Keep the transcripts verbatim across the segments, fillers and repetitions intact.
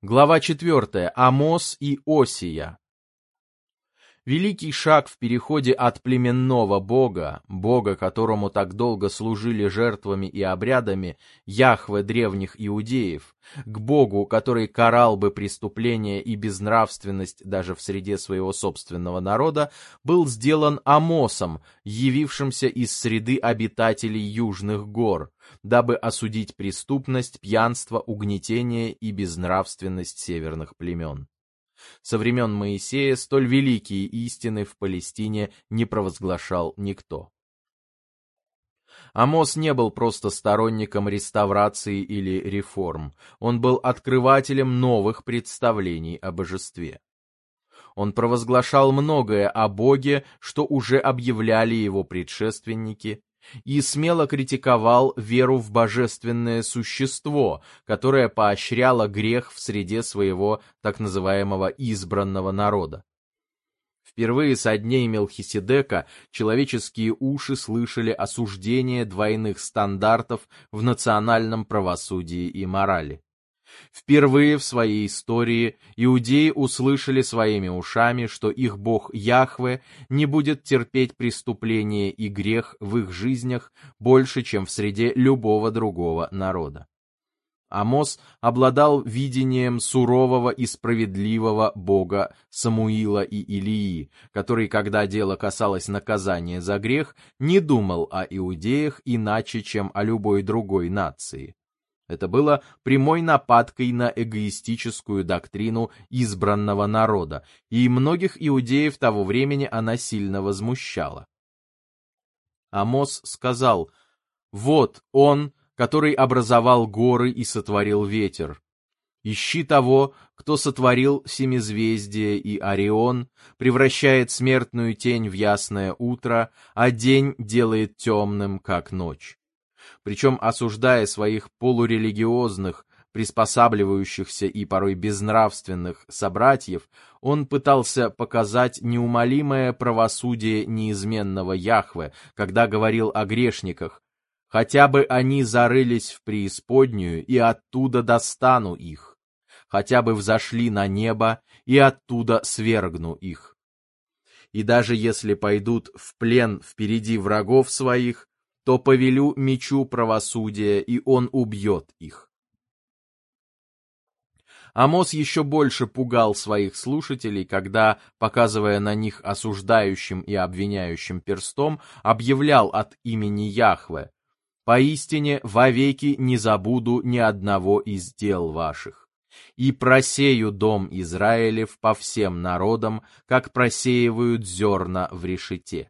Глава четвертая. Амос и Осия. Великий шаг в переходе от племенного бога, бога, которому так долго служили жертвами и обрядами, Яхве древних иудеев, к богу, который карал бы преступления и безнравственность даже в среде своего собственного народа, был сделан Амосом, явившимся из среды обитателей южных гор, дабы осудить преступность, пьянство, угнетение и безнравственность северных племен. Со времен Моисея столь великие истины в Палестине не провозглашал никто. Амос не был просто сторонником реставрации или реформ, он был открывателем новых представлений о божестве. Он провозглашал многое о Боге, что уже объявляли его предшественники, и смело критиковал веру в божественное существо, которое поощряло грех в среде своего так называемого избранного народа. Впервые со дней Мелхиседека человеческие уши слышали осуждение двойных стандартов в национальном правосудии и морали. Впервые в своей истории иудеи услышали своими ушами, что их бог Яхве не будет терпеть преступление и грех в их жизнях больше, чем в среде любого другого народа. Амос обладал видением сурового и справедливого бога Самуила и Илии, который, когда дело касалось наказания за грех, не думал о иудеях иначе, чем о любой другой нации. Это было прямой нападкой на эгоистическую доктрину избранного народа, и многих иудеев того времени она сильно возмущала. Амос сказал: «Вот он, который образовал горы и сотворил ветер. Ищи того, кто сотворил семизвездие и Орион, превращает смертную тень в ясное утро, а день делает темным, как ночь». Причем, осуждая своих полурелигиозных, приспосабливающихся и порой безнравственных собратьев, он пытался показать неумолимое правосудие неизменного Яхве, когда говорил о грешниках: «Хотя бы они зарылись в преисподнюю, и оттуда достану их, хотя бы взошли на небо, и оттуда свергну их. И даже если пойдут в плен впереди врагов своих, то повелю мечу правосудия, и он убьет их». Амос еще больше пугал своих слушателей, когда, показывая на них осуждающим и обвиняющим перстом, объявлял от имени Яхве: «Поистине вовеки не забуду ни одного из дел ваших, и просею дом Израилев по всем народам, как просеивают зерна в решете».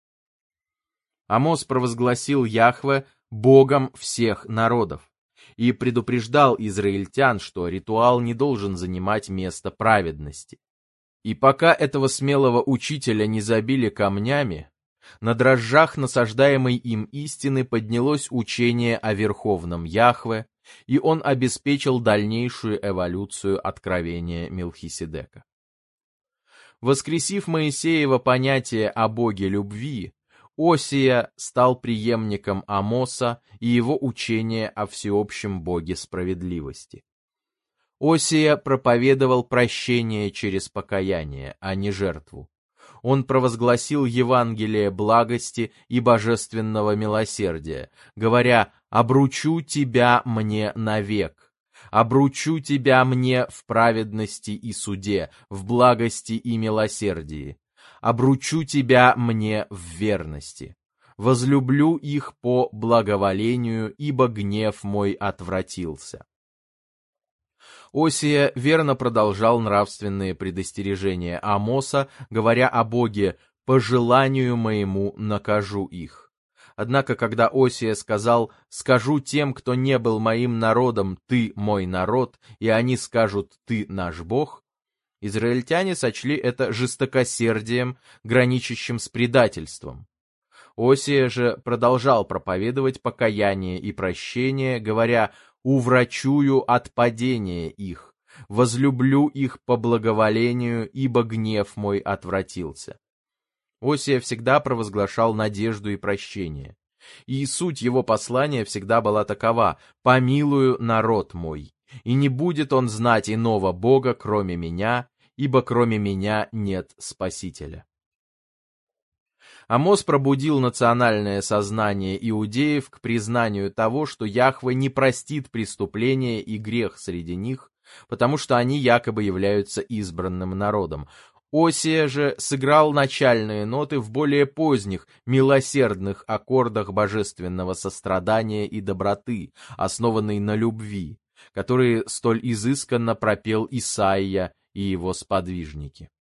Амос провозгласил Яхве Богом всех народов и предупреждал израильтян, что ритуал не должен занимать место праведности. И пока этого смелого учителя не забили камнями, на дрожжах насаждаемой им истины поднялось учение о верховном Яхве, и он обеспечил дальнейшую эволюцию откровения Мелхиседека. Воскресив Моисеево понятие о Боге любви, Осия стал преемником Амоса и его учения о всеобщем Боге справедливости. Осия проповедовал прощение через покаяние, а не жертву. Он провозгласил Евангелие благости и божественного милосердия, говоря: «Обручу тебя мне навек, обручу тебя мне в праведности и суде, в благости и милосердии. Обручу тебя мне в верности. Возлюблю их по благоволению, ибо гнев мой отвратился». Осия верно продолжал нравственные предостережения Амоса, говоря о Боге: «По желанию моему накажу их». Однако, когда Осия сказал: «Скажу тем, кто не был моим народом, ты мой народ, и они скажут: ты наш Бог», израильтяне сочли это жестокосердием, граничащим с предательством. Осия же продолжал проповедовать покаяние и прощение, говоря: «Уврачую от падения их, возлюблю их по благоволению, ибо гнев мой отвратился». Осия всегда провозглашал надежду и прощение. И суть его послания всегда была такова: «Помилую народ мой, и не будет он знать иного Бога, кроме меня, ибо кроме меня нет Спасителя». Амос пробудил национальное сознание иудеев к признанию того, что Яхве не простит преступления и грех среди них, потому что они якобы являются избранным народом. Осия же сыграл начальные ноты в более поздних, милосердных аккордах божественного сострадания и доброты, основанной на любви, которые столь изысканно пропел Исаия и его сподвижники.